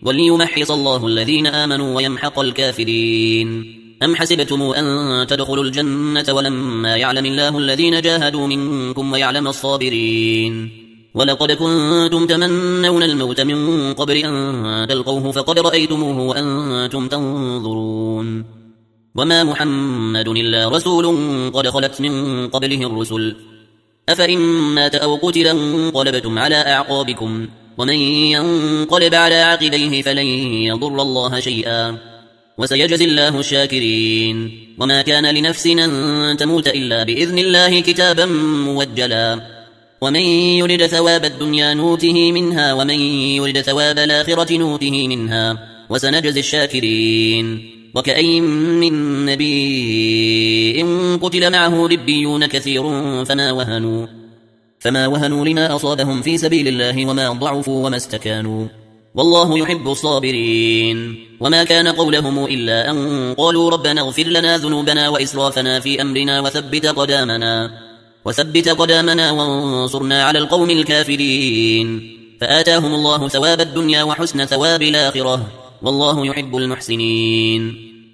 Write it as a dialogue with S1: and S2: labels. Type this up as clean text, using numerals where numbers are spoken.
S1: وليمحص الله الذين آمنوا ويمحق الكافرين. أم حسبتم أن تدخلوا الجنة ولما يعلم الله الذين جاهدوا منكم ويعلم الصابرين؟ ولقد كنتم تمنون الموت من قبل أن تلقوه فقد رأيتموه وأنتم تنظرون. وما محمد إلا رسول قد خلت من قبله الرسل، أفإن مات أو قتل انقلبتم على أعقابكم، ومن ينقلب على عقبيه فلن يضر الله شيئا وسيجزي الله الشاكرين. وما كان لنفس أن تموت إلا بإذن الله كتابا موجلا، ومن يرد ثواب الدنيا نوته منها ومن يرد ثواب الآخرة نوته منها وسنجزي الشاكرين. وكأين من نبي قتل معه ربيون كثير فما وهنوا لما أصابهم في سبيل الله وما ضعفوا وما استكانوا، والله يحب الصابرين. وما كان قولهم إلا أن قالوا ربنا اغفر لنا ذنوبنا وإسرافنا في أمرنا وثبت قدامنا وانصرنا على القوم الكافرين. فآتاهم الله ثواب الدنيا وحسن ثواب الآخرة، والله يحب المحسنين.